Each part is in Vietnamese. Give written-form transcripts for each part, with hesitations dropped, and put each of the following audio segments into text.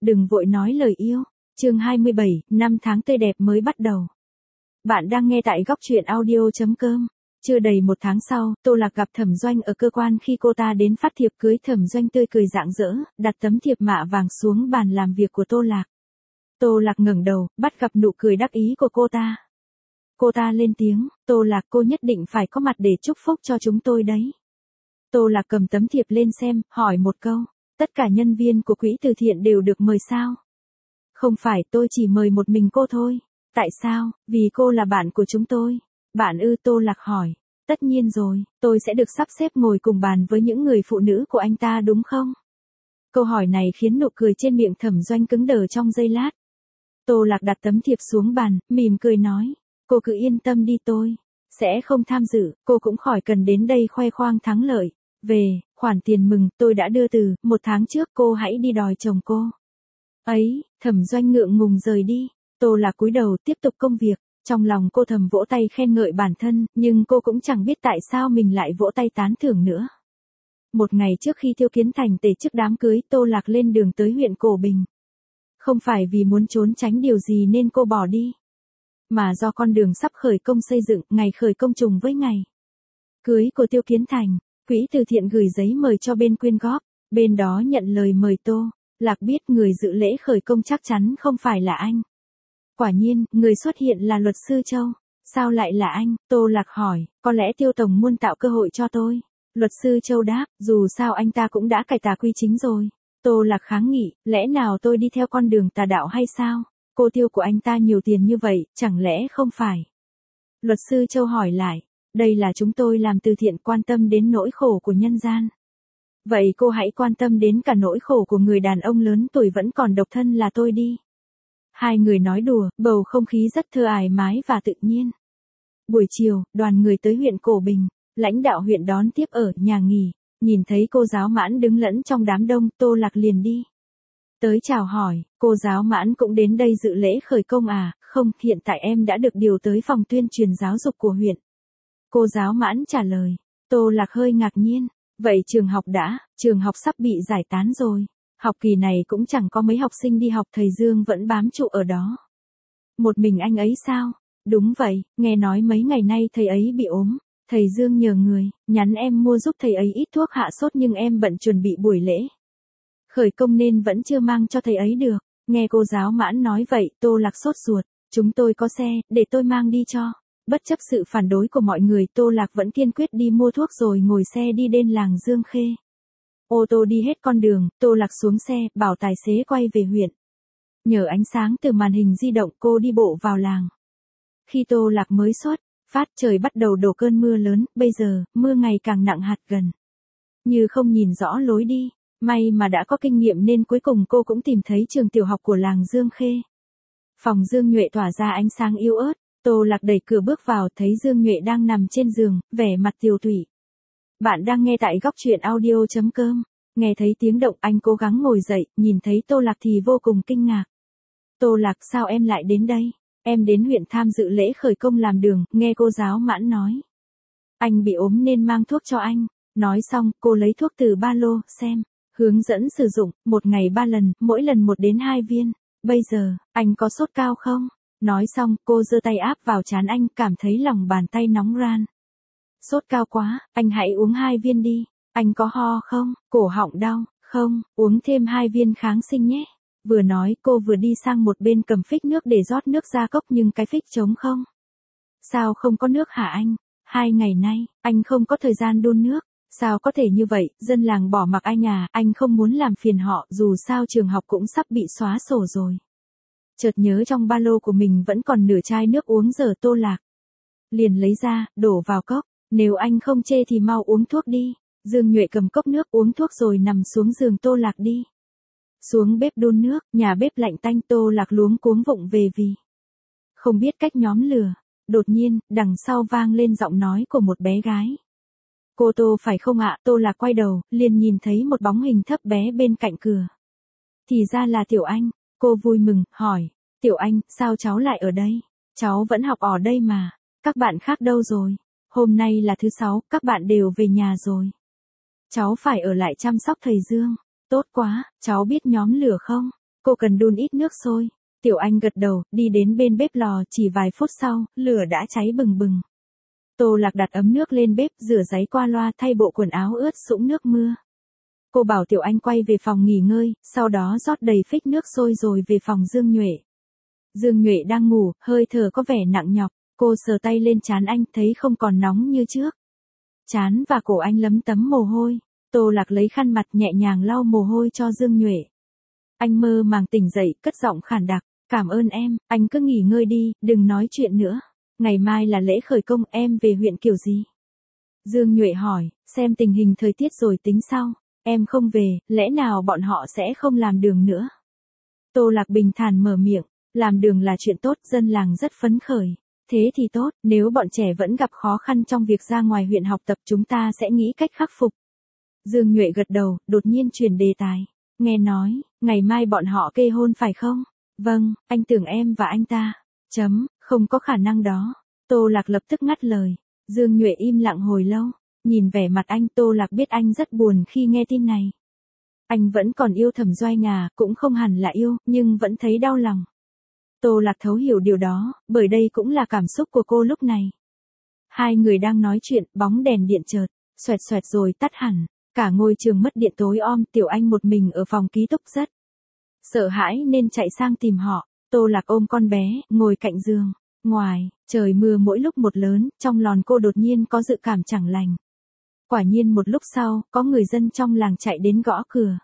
đừng vội nói lời yêu. Chương 27, năm tháng tươi đẹp mới bắt đầu. Bạn đang nghe tại góc truyện audio.com. Chưa đầy một tháng sau, Tô Lạc gặp Thẩm Doanh ở cơ quan. Khi cô ta đến phát thiệp cưới, Thẩm Doanh tươi cười rạng rỡ, đặt tấm thiệp mạ vàng xuống bàn làm việc của Tô Lạc. Tô Lạc ngẩng đầu, bắt gặp nụ cười đắc ý của cô ta. Cô ta lên tiếng, Tô Lạc, cô nhất định phải có mặt để chúc phúc cho chúng tôi đấy. Tô Lạc cầm tấm thiệp lên xem, hỏi một câu, tất cả nhân viên của quỹ từ thiện đều được mời sao? Không phải, tôi chỉ mời một mình cô thôi. Tại sao? Vì cô là bạn của chúng tôi. Bạn ư? Tô Lạc hỏi. Tất nhiên rồi, tôi sẽ được sắp xếp ngồi cùng bàn với những người phụ nữ của anh ta đúng không? Câu hỏi này khiến nụ cười trên miệng Thẩm Doanh cứng đờ trong giây lát. Tô Lạc đặt tấm thiệp xuống bàn, mỉm cười nói, cô cứ yên tâm đi, tôi sẽ không tham dự, cô cũng khỏi cần đến đây khoe khoang thắng lợi. Về, khoản tiền mừng, tôi đã đưa từ 1 tháng trước, cô hãy đi đòi chồng cô. Ấy, Thẩm Doanh ngượng ngùng rời đi. Tô Lạc cúi đầu tiếp tục công việc, trong lòng cô thầm vỗ tay khen ngợi bản thân, nhưng cô cũng chẳng biết tại sao mình lại vỗ tay tán thưởng nữa. Một ngày trước khi Tiêu Kiến Thành tổ chức đám cưới, Tô Lạc lên đường tới huyện Cổ Bình. Không phải vì muốn trốn tránh điều gì nên cô bỏ đi, mà do con đường sắp khởi công xây dựng, ngày khởi công trùng với ngày cưới của Tiêu Kiến Thành. Quỹ từ thiện gửi giấy mời cho bên quyên góp, bên đó nhận lời mời Tô Lạc biết người dự lễ khởi công chắc chắn không phải là anh. Quả nhiên, người xuất hiện là luật sư Châu. Sao lại là anh? Tô Lạc hỏi, có lẽ Tiêu Tổng muốn tạo cơ hội cho tôi. Luật sư Châu đáp, dù sao anh ta cũng đã cải tà quy chính rồi. Tô Lạc kháng nghị, lẽ nào tôi đi theo con đường tà đạo hay sao? Cô Tiêu của anh ta nhiều tiền như vậy, chẳng lẽ không phải? Luật sư Châu hỏi lại, đây là chúng tôi làm từ thiện, quan tâm đến nỗi khổ của nhân gian. Vậy cô hãy quan tâm đến cả nỗi khổ của người đàn ông lớn tuổi vẫn còn độc thân là tôi đi. Hai người nói đùa, bầu không khí rất thoải mái và tự nhiên. Buổi chiều, đoàn người tới huyện Cổ Bình, lãnh đạo huyện đón tiếp ở nhà nghỉ, nhìn thấy cô giáo Mãn đứng lẫn trong đám đông, Tô Lạc liền đi tới chào hỏi, cô giáo Mãn cũng đến đây dự lễ khởi công à? Không, hiện tại em đã được điều tới phòng tuyên truyền giáo dục của huyện. Cô giáo Mãn trả lời. Tô Lạc hơi ngạc nhiên, vậy trường học sắp bị giải tán rồi. Học kỳ này cũng chẳng có mấy học sinh đi học, thầy Dương vẫn bám trụ ở đó. Một mình anh ấy sao? Đúng vậy, nghe nói mấy ngày nay thầy ấy bị ốm. Thầy Dương nhờ người, nhắn em mua giúp thầy ấy ít thuốc hạ sốt, nhưng em bận chuẩn bị buổi lễ khởi công nên vẫn chưa mang cho thầy ấy được. Nghe cô giáo Mãn nói vậy, Tô Lạc sốt ruột. Chúng tôi có xe, để tôi mang đi cho. Bất chấp sự phản đối của mọi người, Tô Lạc vẫn kiên quyết đi mua thuốc rồi ngồi xe đi đến làng Dương Khê. Ô tô đi hết con đường, Tô Lạc xuống xe, bảo tài xế quay về huyện. Nhờ ánh sáng từ màn hình di động, cô đi bộ vào làng. Khi Tô Lạc mới xuất phát, trời bắt đầu đổ cơn mưa lớn, bây giờ, mưa ngày càng nặng hạt gần như không nhìn rõ lối đi. May mà đã có kinh nghiệm nên cuối cùng cô cũng tìm thấy trường tiểu học của làng Dương Khê. Phòng Dương Nhuệ tỏa ra ánh sáng yếu ớt, Tô Lạc đẩy cửa bước vào, thấy Dương Nhuệ đang nằm trên giường, vẻ mặt tiều tụy. Bạn đang nghe tại góc truyện audio.com. Nghe thấy tiếng động, anh cố gắng ngồi dậy, nhìn thấy Tô Lạc thì vô cùng kinh ngạc. Tô Lạc, sao em lại đến đây? Em đến huyện tham dự lễ khởi công làm đường, nghe cô giáo Mãn nói. Anh bị ốm nên mang thuốc cho anh. Nói xong, cô lấy thuốc từ ba lô, xem. Hướng dẫn sử dụng, 1 ngày 3 lần, mỗi lần 1 đến 2 viên. Bây giờ, anh có sốt cao không? Nói xong, cô giơ tay áp vào trán anh, cảm thấy lòng bàn tay nóng ran. Sốt cao quá, anh hãy uống 2 viên đi. Anh có ho không? Cổ họng đau? Không, uống thêm 2 viên kháng sinh nhé. Vừa nói, cô vừa đi sang một bên cầm phích nước để rót nước ra cốc, nhưng cái phích trống không. Sao không có nước hả anh? 2 ngày nay, anh không có thời gian đun nước. Sao có thể như vậy, dân làng bỏ mặc anh à? Anh không muốn làm phiền họ, dù sao trường học cũng sắp bị xóa sổ rồi. Chợt nhớ trong ba lô của mình vẫn còn nửa chai nước uống, giờ Tô Lạc liền lấy ra, đổ vào cốc. Nếu anh không chê thì mau uống thuốc đi. Dương Nhuệ cầm cốc nước uống thuốc rồi nằm xuống giường. Tô Lạc đi xuống bếp đun nước, nhà bếp lạnh tanh. Tô Lạc luống cuống vụng về vì không biết cách nhóm lửa. Đột nhiên, đằng sau vang lên giọng nói của một bé gái. Cô Tô phải không ạ? Tô Lạc quay đầu, liền nhìn thấy một bóng hình thấp bé bên cạnh cửa. Thì ra là Tiểu Anh. Cô vui mừng, hỏi, Tiểu Anh, sao cháu lại ở đây? Cháu vẫn học ở đây mà. Các bạn khác đâu rồi? Hôm nay là thứ 6, các bạn đều về nhà rồi. Cháu phải ở lại chăm sóc thầy Dương. Tốt quá, cháu biết nhóm lửa không? Cô cần đun ít nước sôi. Tiểu Anh gật đầu, đi đến bên bếp lò, chỉ vài phút sau, lửa đã cháy bừng bừng. Tô Lạc đặt ấm nước lên bếp, rửa ráy qua loa, thay bộ quần áo ướt sũng nước mưa. Cô bảo Tiểu Anh quay về phòng nghỉ ngơi, sau đó rót đầy phích nước sôi rồi về phòng Dương Nhuệ. Dương Nhuệ đang ngủ, hơi thở có vẻ nặng nhọc, cô sờ tay lên trán anh, thấy không còn nóng như trước. Trán và cổ anh lấm tấm mồ hôi, Tô Lạc lấy khăn mặt nhẹ nhàng lau mồ hôi cho Dương Nhuệ. Anh mơ màng tỉnh dậy, cất giọng khàn đặc, cảm ơn em, anh cứ nghỉ ngơi đi, đừng nói chuyện nữa. Ngày mai là lễ khởi công, em về huyện kiểu gì? Dương Nhuệ hỏi, xem tình hình thời tiết rồi tính sau. Em không về, lẽ nào bọn họ sẽ không làm đường nữa? Tô Lạc bình thản mở miệng, làm đường là chuyện tốt, dân làng rất phấn khởi. Thế thì tốt, nếu bọn trẻ vẫn gặp khó khăn trong việc ra ngoài huyện học tập chúng ta sẽ nghĩ cách khắc phục. Dương Nhuệ gật đầu, đột nhiên chuyển đề tài. Nghe nói, ngày mai bọn họ kê hôn phải không? Vâng, anh tưởng em và anh ta. Không có khả năng đó. Tô Lạc lập tức ngắt lời. Dương Nhuệ im lặng hồi lâu. Nhìn vẻ mặt anh, Tô Lạc biết anh rất buồn khi nghe tin này. Anh vẫn còn yêu Thẩm Doai Ngà, cũng không hẳn là yêu, nhưng vẫn thấy đau lòng. Tô Lạc thấu hiểu điều đó, bởi đây cũng là cảm xúc của cô lúc này. Hai người đang nói chuyện, bóng đèn điện chợt xoẹt xoẹt rồi tắt hẳn. Cả ngôi trường mất điện tối om, Tiểu Anh một mình ở phòng ký túc rất sợ hãi nên chạy sang tìm họ. Tô Lạc ôm con bé, ngồi cạnh giường. Ngoài, trời mưa mỗi lúc một lớn, trong lòng cô đột nhiên có dự cảm chẳng lành. Quả nhiên một lúc sau, có người dân trong làng chạy đến gõ cửa.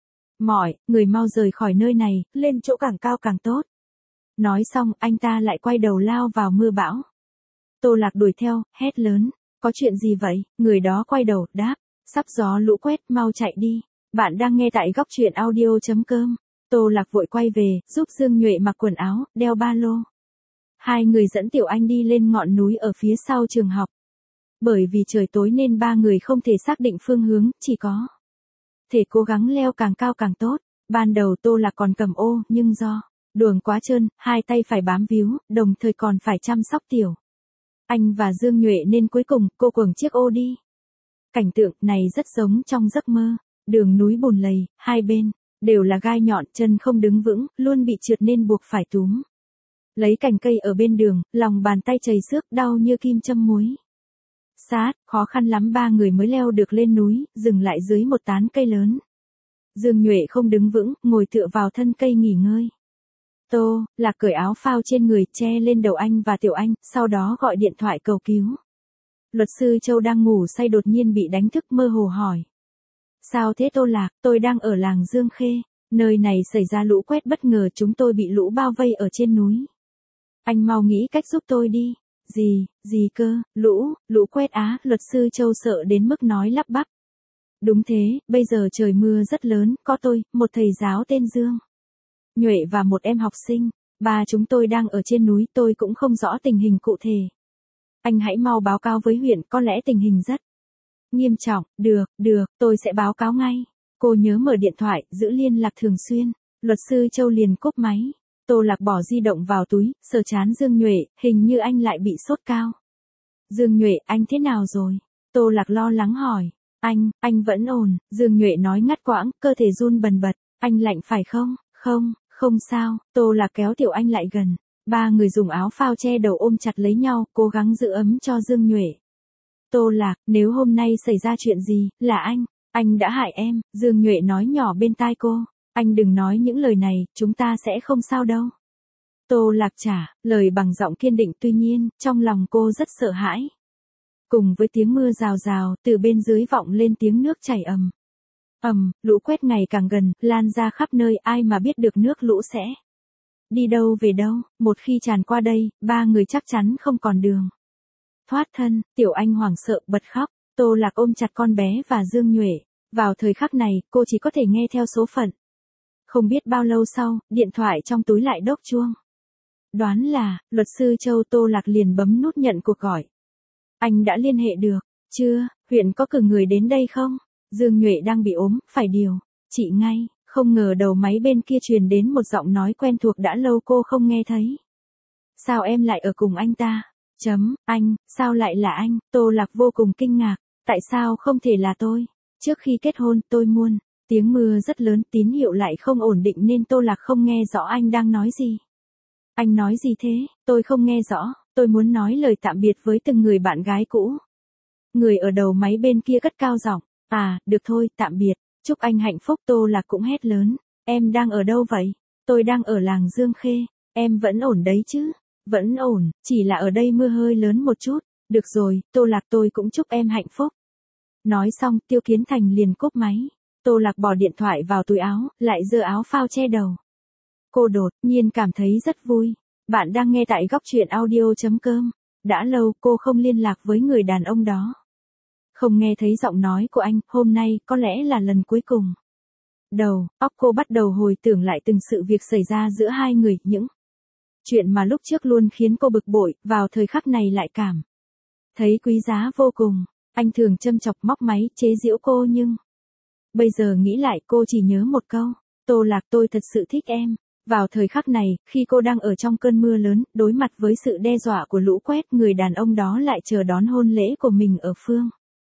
Người mau rời khỏi nơi này, lên chỗ càng cao càng tốt. Nói xong, anh ta lại quay đầu lao vào mưa bão. Tô Lạc đuổi theo, hét lớn. Có chuyện gì vậy? Người đó quay đầu, đáp. Sắp gió lũ quét, mau chạy đi. Bạn đang nghe tại góc truyện audio.com. Tô Lạc vội quay về, giúp Dương Nhuệ mặc quần áo, đeo ba lô. Hai người dẫn Tiểu Anh đi lên ngọn núi ở phía sau trường học. Bởi vì trời tối nên ba người không thể xác định phương hướng, chỉ có thể cố gắng leo càng cao càng tốt. Ban đầu Tô Lạc còn cầm ô, nhưng do đường quá trơn, hai tay phải bám víu, đồng thời còn phải chăm sóc Tiểu Anh và Dương Nhuệ nên cuối cùng cô quầng chiếc ô đi. Cảnh tượng này rất giống trong giấc mơ. Đường núi bùn lầy, hai bên đều là gai nhọn, chân không đứng vững, luôn bị trượt nên buộc phải túm lấy cành cây ở bên đường, lòng bàn tay chảy xước, đau như kim châm muối. Khó khăn lắm ba người mới leo được lên núi, dừng lại dưới một tán cây lớn. Dương Nhuệ không đứng vững, ngồi tựa vào thân cây nghỉ ngơi. Tô Lạc cởi áo phao trên người, che lên đầu anh và Tiểu Anh, sau đó gọi điện thoại cầu cứu. Luật sư Châu đang ngủ say đột nhiên bị đánh thức, mơ hồ hỏi. Sao thế Tô Lạc? Tôi đang ở làng Dương Khê. Nơi này xảy ra lũ quét bất ngờ, chúng tôi bị lũ bao vây ở trên núi. Anh mau nghĩ cách giúp tôi đi. Gì cơ? Lũ quét á? Luật sư Châu sợ đến mức nói lắp bắp. Đúng thế, bây giờ trời mưa rất lớn, có tôi, một thầy giáo tên Dương Nhuệ và một em học sinh. Ba chúng tôi đang ở trên núi, tôi cũng không rõ tình hình cụ thể. Anh hãy mau báo cáo với huyện, có lẽ tình hình rất nghiêm trọng. Được, tôi sẽ báo cáo ngay. Cô nhớ mở điện thoại, giữ liên lạc thường xuyên. Luật sư Châu liền cúp máy. Tô Lạc bỏ di động vào túi, sờ trán Dương Nhuệ, hình như anh lại bị sốt cao. Dương Nhuệ, anh thế nào rồi? Tô Lạc lo lắng hỏi. Anh vẫn ổn, Dương Nhuệ nói ngắt quãng, cơ thể run bần bật. Anh lạnh phải không? Không sao. Tô Lạc kéo Tiểu Anh lại gần. Ba người dùng áo phao che đầu ôm chặt lấy nhau, cố gắng giữ ấm cho Dương Nhuệ. Tô Lạc, nếu hôm nay xảy ra chuyện gì, là anh đã hại em, Dương Nhuệ nói nhỏ bên tai cô. Anh đừng nói những lời này, chúng ta sẽ không sao đâu. Tô Lạc trả lời bằng giọng kiên định, tuy nhiên, trong lòng cô rất sợ hãi. Cùng với tiếng mưa rào rào, từ bên dưới vọng lên tiếng nước chảy lũ quét ngày càng gần, lan ra khắp nơi, ai mà biết được nước lũ sẽ đi đâu về đâu, một khi tràn qua đây, ba người chắc chắn không còn đường thoát thân. Tiểu Anh hoảng sợ bật khóc, Tô Lạc ôm chặt con bé và Dương Nhuệ. Vào thời khắc này, cô chỉ có thể nghe theo số phận. Không biết bao lâu sau, điện thoại trong túi lại đốc chuông. Đoán là, luật sư Châu. Tô Lạc liền bấm nút nhận cuộc gọi. Anh đã liên hệ được chưa? Huyện có cử người đến đây không? Dương Nhuệ đang bị ốm, phải điều trị ngay. Không ngờ đầu máy bên kia truyền đến một giọng nói quen thuộc đã lâu cô không nghe thấy. Sao em lại ở cùng anh ta? Anh, sao lại là anh? Tô Lạc vô cùng kinh ngạc. Tại sao không thể là tôi? Trước khi kết hôn, tôi muốn Tiếng mưa rất lớn, tín hiệu lại không ổn định nên Tô Lạc không nghe rõ anh đang nói gì. Anh nói gì thế? Tôi không nghe rõ, tôi muốn nói lời tạm biệt với từng người bạn gái cũ. Người ở đầu máy bên kia cất cao giọng, à, được thôi, tạm biệt, chúc anh hạnh phúc. Tô Lạc cũng hét lớn, em đang ở đâu vậy? Tôi đang ở làng Dương Khê, em vẫn ổn đấy chứ? Vẫn ổn, chỉ là ở đây mưa hơi lớn một chút. Được rồi, Tô Lạc, tôi cũng chúc em hạnh phúc. Nói xong, Tiêu Kiến Thành liền cúp máy. Tô Lạc bỏ điện thoại vào túi áo, lại giơ áo phao che đầu. Cô đột nhiên cảm thấy rất vui. Bạn đang nghe tại góc truyện audio.com. Đã lâu cô không liên lạc với người đàn ông đó. Không nghe thấy giọng nói của anh, hôm nay có lẽ là lần cuối cùng. Óc cô bắt đầu hồi tưởng lại từng sự việc xảy ra giữa hai người, những chuyện mà lúc trước luôn khiến cô bực bội, vào thời khắc này lại cảm thấy quý giá vô cùng. Anh thường châm chọc móc máy, chế giễu cô nhưng bây giờ nghĩ lại cô chỉ nhớ một câu. Tô Lạc, tôi thật sự thích em. Vào thời khắc này, khi cô đang ở trong cơn mưa lớn, đối mặt với sự đe dọa của lũ quét, người đàn ông đó lại chờ đón hôn lễ của mình ở phương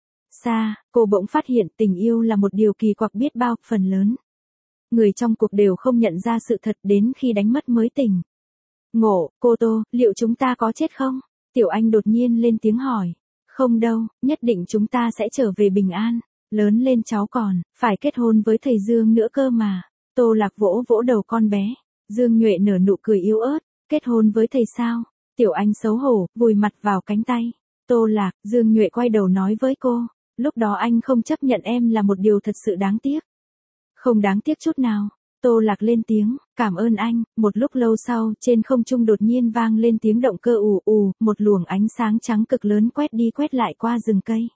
xa, cô bỗng phát hiện tình yêu là một điều kỳ quặc biết bao, phần lớn người trong cuộc đều không nhận ra sự thật đến khi đánh mất mới tỉnh ngộ. Cô Tô, liệu chúng ta có chết không? Tiểu Anh đột nhiên lên tiếng hỏi. Không đâu, nhất định chúng ta sẽ trở về bình an. Lớn lên cháu còn phải kết hôn với thầy Dương nữa cơ mà. Tô Lạc vỗ vỗ đầu con bé. Dương Nhuệ nở nụ cười yếu ớt. Kết hôn với thầy sao? Tiểu Anh xấu hổ, vùi mặt vào cánh tay. Tô Lạc, Dương Nhuệ quay đầu nói với cô. Lúc đó anh không chấp nhận em là một điều thật sự đáng tiếc. Không đáng tiếc chút nào. Tô Lạc lên tiếng, cảm ơn anh. Một lúc lâu sau, trên không trung đột nhiên vang lên tiếng động cơ ù ù, một luồng ánh sáng trắng cực lớn quét đi quét lại qua rừng cây.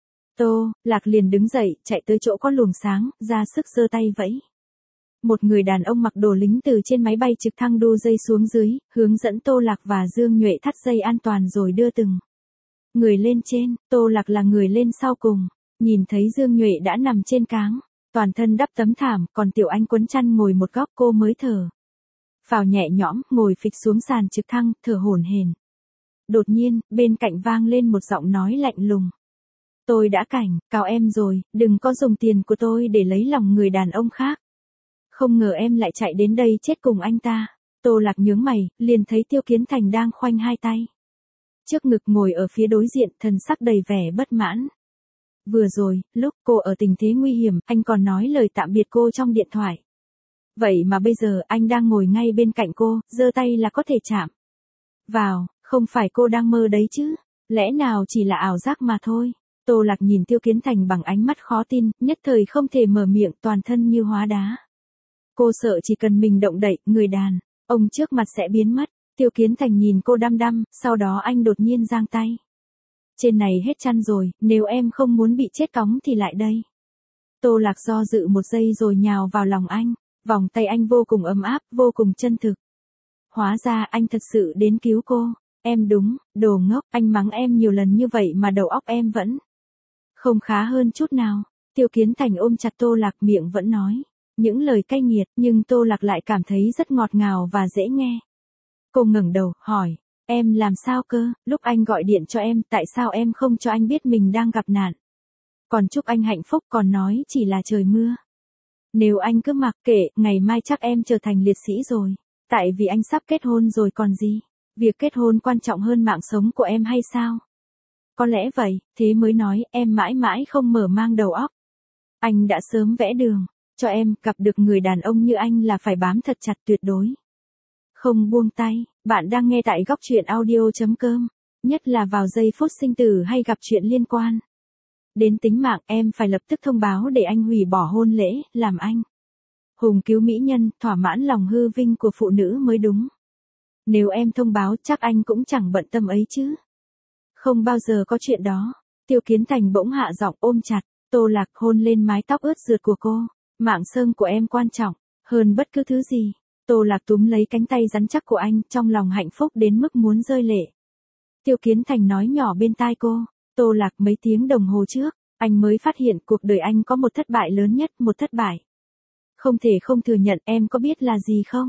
Tô Lạc liền đứng dậy, chạy tới chỗ có luồng sáng, ra sức giơ tay vẫy. Một người đàn ông mặc đồ lính từ trên máy bay trực thăng đu dây xuống dưới, hướng dẫn Tô Lạc và Dương Nhuệ thắt dây an toàn rồi đưa từng người lên trên. Tô Lạc là người lên sau cùng, nhìn thấy Dương Nhuệ đã nằm trên cáng, toàn thân đắp tấm thảm, còn Tiểu Anh quấn chăn ngồi một góc, cô mới thở phào nhẹ nhõm, ngồi phịch xuống sàn trực thăng, thở hổn hển. Đột nhiên, bên cạnh vang lên một giọng nói lạnh lùng. Tôi đã cảnh cáo em rồi, đừng có dùng tiền của tôi để lấy lòng người đàn ông khác. Không ngờ em lại chạy đến đây chết cùng anh ta. Tô Lạc nhướng mày, liền thấy Tiêu Kiến Thành đang khoanh hai tay trước ngực ngồi ở phía đối diện, thần sắc đầy vẻ bất mãn. Vừa rồi, lúc cô ở tình thế nguy hiểm, anh còn nói lời tạm biệt cô trong điện thoại. Vậy mà bây giờ anh đang ngồi ngay bên cạnh cô, giơ tay là có thể chạm vào, không phải cô đang mơ đấy chứ? Lẽ nào chỉ là ảo giác mà thôi? Tô Lạc nhìn Tiêu Kiến Thành bằng ánh mắt khó tin, nhất thời không thể mở miệng, toàn thân như hóa đá. Cô sợ chỉ cần mình động đậy, người đàn ông trước mặt sẽ biến mất. Tiêu Kiến Thành nhìn cô đăm đăm, sau đó anh đột nhiên giang tay. Trên này hết chăn rồi, nếu em không muốn bị chết cóng thì lại đây. Tô Lạc do dự một giây rồi nhào vào lòng anh, vòng tay anh vô cùng ấm áp, vô cùng chân thực. Hóa ra anh thật sự đến cứu cô. Em đúng, đồ ngốc, anh mắng em nhiều lần như vậy mà đầu óc em vẫn không khá hơn chút nào. Tiêu Kiến Thành ôm chặt Tô Lạc, miệng vẫn nói những lời cay nghiệt, nhưng Tô Lạc lại cảm thấy rất ngọt ngào và dễ nghe. Cô ngẩng đầu, hỏi, em làm sao cơ? Lúc anh gọi điện cho em, tại sao em không cho anh biết mình đang gặp nạn? Còn chúc anh hạnh phúc, còn nói chỉ là trời mưa. Nếu anh cứ mặc kệ, ngày mai chắc em trở thành liệt sĩ rồi. Tại vì anh sắp kết hôn rồi còn gì? Việc kết hôn quan trọng hơn mạng sống của em hay sao? Có lẽ vậy, thế mới nói em mãi mãi không mở mang đầu óc. Anh đã sớm vẽ đường cho em, gặp được người đàn ông như anh là phải bám thật chặt, tuyệt đối không buông tay. Bạn đang nghe tại góc truyện audio.com. Nhất là vào giây phút sinh tử hay gặp chuyện liên quan đến tính mạng, em phải lập tức thông báo để anh hủy bỏ hôn lễ, làm anh hùng cứu mỹ nhân, thỏa mãn lòng hư vinh của phụ nữ mới đúng. Nếu em thông báo chắc anh cũng chẳng bận tâm ấy chứ. Không bao giờ có chuyện đó. Tiêu Kiến Thành bỗng hạ giọng, ôm chặt Tô Lạc, hôn lên mái tóc ướt rượt của cô. Mạng sơn của em quan trọng hơn bất cứ thứ gì. Tô Lạc túm lấy cánh tay rắn chắc của anh, trong lòng hạnh phúc đến mức muốn rơi lệ. Tiêu Kiến Thành nói nhỏ bên tai cô. Tô Lạc, mấy tiếng đồng hồ trước, anh mới phát hiện cuộc đời anh có một thất bại lớn nhất, một thất bại không thể không thừa nhận, em có biết là gì không?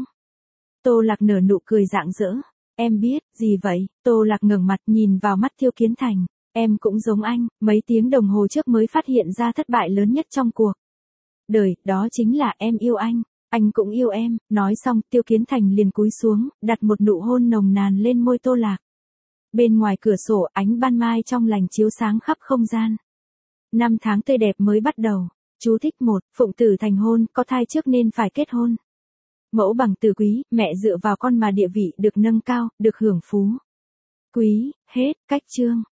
Tô Lạc nở nụ cười rạng rỡ. Em biết, gì vậy? Tô Lạc ngẩng mặt nhìn vào mắt Tiêu Kiến Thành. Em cũng giống anh, mấy tiếng đồng hồ trước mới phát hiện ra thất bại lớn nhất trong cuộc đời, đó chính là em yêu anh cũng yêu em." Nói xong, Tiêu Kiến Thành liền cúi xuống, đặt một nụ hôn nồng nàn lên môi Tô Lạc. Bên ngoài cửa sổ, ánh ban mai trong lành chiếu sáng khắp không gian. Năm tháng tươi đẹp mới bắt đầu. Chú thích 1, phụng tử thành hôn, có thai trước nên phải kết hôn. Mẫu bằng từ quý, mẹ dựa vào con mà địa vị được nâng cao, được hưởng phú quý, hết, cách chương.